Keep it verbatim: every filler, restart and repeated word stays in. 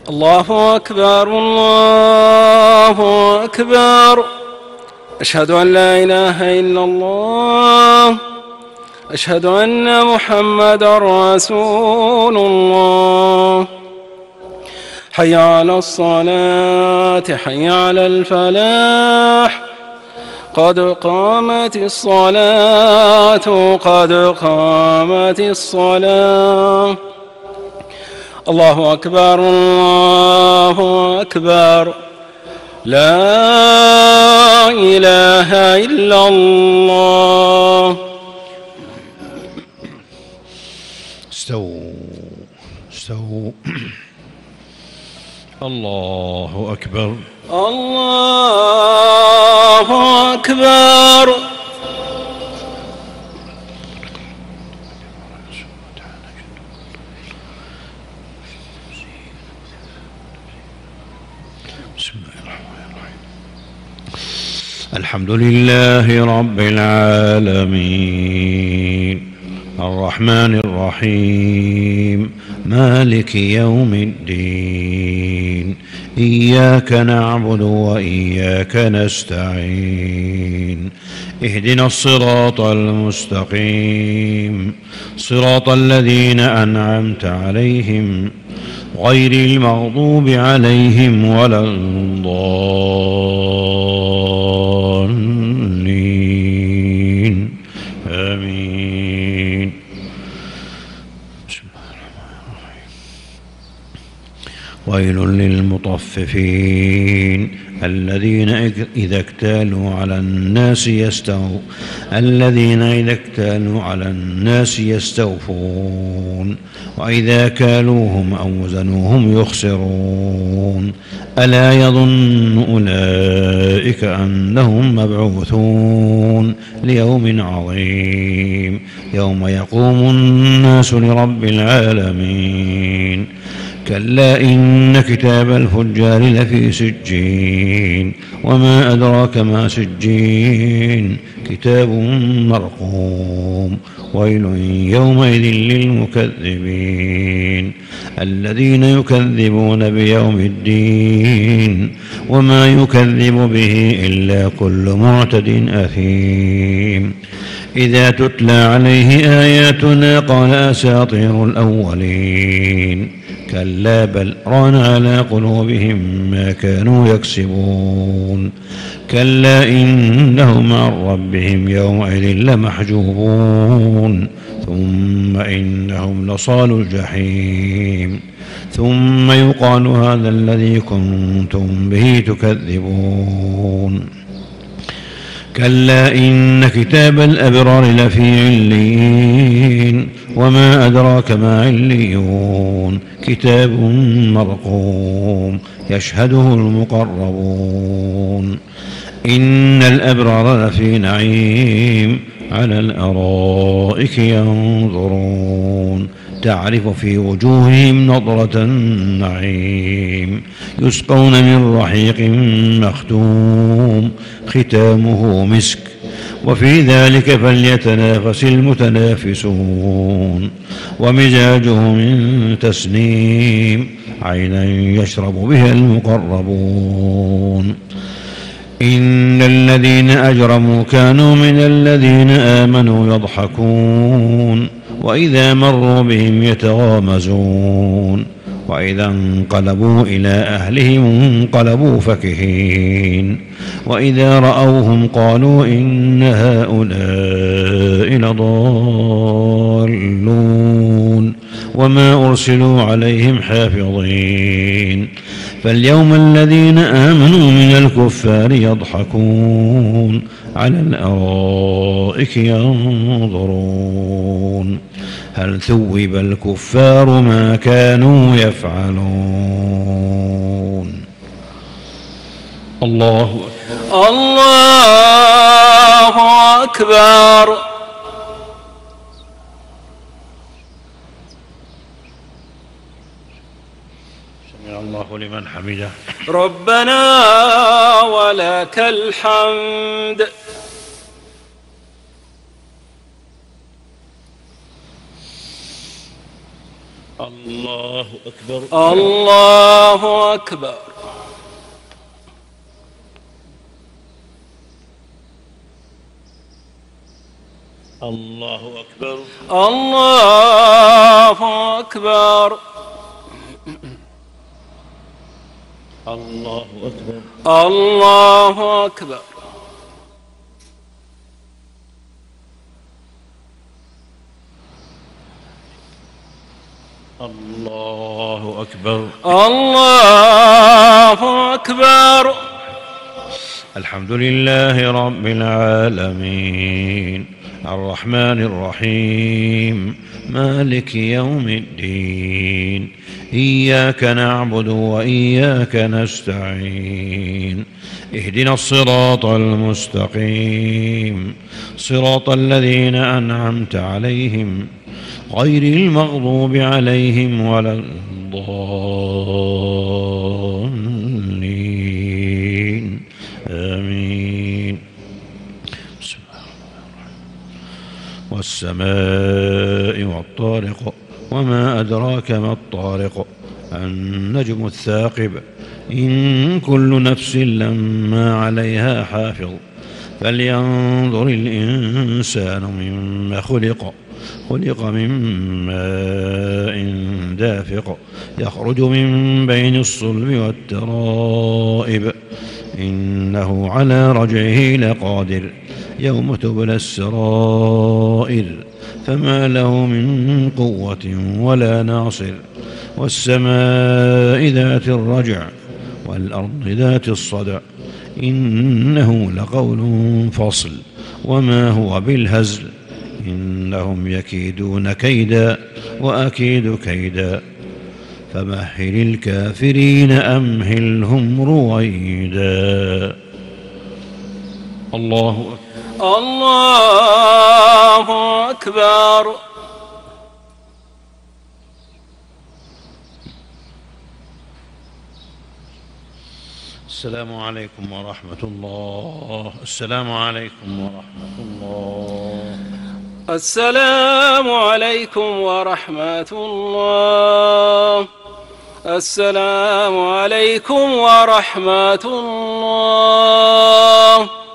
الله أكبر الله أكبر. أشهد أن لا إله إلا الله. أشهد أن محمدا رسول الله. حي على الصلاة حي على الفلاح. قد قامت الصلاة قد قامت الصلاة. الله أكبر الله أكبر. لا إله إلا الله. استووا استووا. الله أكبر الله أكبر. بسم الله الرحمن الرحيم. الحمد لله رب العالمين الرحمن الرحيم مالك يوم الدين. إياك نعبد وإياك نستعين. اهدنا الصراط المستقيم صراط الذين أنعمت عليهم غير المغضوب عليهم ولا الضالين. آمين. بسم الله الرحمن الرحيم. ويل للمطففين الذين إذا اكتالوا على الناس يستوفون الذين إذا اكتالوا على الناس يستوفون وإذا كالوهم أو وزنوهم يخسرون. ألا يظن أولئك أنهم مبعوثون ليوم عظيم يوم يقوم الناس لرب العالمين. كلا إن كتاب الفجار لفي سجين وما أدراك ما سجين كتاب مرقوم. ويل يومئذ للمكذبين الذين يكذبون بيوم الدين وما يكذب به إلا كل معتد أثيم. إذا تتلى عليه آياتنا قال أساطير الأولين. كلا بل ران على قلوبهم ما كانوا يكسبون. كلا إنهم عن ربهم يومئذ لمحجوبون. ثم إنهم لصالوا الجحيم. ثم يقال هذا الذي كنتم به تكذبون. كلا إن كتاب الأبرار لفي عليين وما أدراك ما عليون كتاب مرقوم يشهده المقربون. إن الأبرار لفي نعيم على الأرائك ينظرون تعرف في وجوههم نضرة النعيم. يسقون من رحيق مختوم ختامه مسك وفي ذلك فليتنافس المتنافسون. ومزاجه من تسنيم عينا يشرب بها المقربون. إن الذين أجرموا كانوا من الذين آمنوا يضحكون وإذا مروا بهم يتغامزون وإذا انقلبوا إلى أهلهم انقلبوا فكهين. وإذا رأوهم قالوا إن هؤلاء لضالون وما أرسلوا عليهم حافظين. فاليوم الذين آمنوا من الكفار يضحكون على الأرائك ينظرون هل ثوب الكفار ما كانوا يفعلون. الله الله أكبر. سمع الله لمن حمده. ربنا ولك الحمد. الله أكبر. الله أكبر. الله أكبر. الله أكبر. الله أكبر. الله أكبر. الله أكبر. الله أكبر. الحمد لله رب العالمين الرحمن الرحيم مالك يوم الدين إياك نعبد وإياك نستعين اهدنا الصراط المستقيم صراط الذين أنعمت عليهم غير المغضوب عليهم ولا الضالين آمين. بسم الله الرحمن الرحيم. والسماء والطارق وما أدراك ما الطارق النجم الثاقب إن كل نفس لما عليها حافظ فلينظر الإنسان مما خلق خلق من ماء دافق يخرج من بين الصلب والترائب إنه على رجعه لقادر يوم تبلى السرائر فما له من قوة ولا ناصر والسماء ذات الرجع والأرض ذات الصدع إنه لقول فصل وما هو بالهزل إنهم يكيدون كيدا وأكيد كيدا فمهل الكافرين أمهلهم رويدا. الله أكبر. الله أكبر. السلام عليكم ورحمة الله. السلام عليكم ورحمة الله. السلام عليكم ورحمة الله. السلام عليكم ورحمة الله.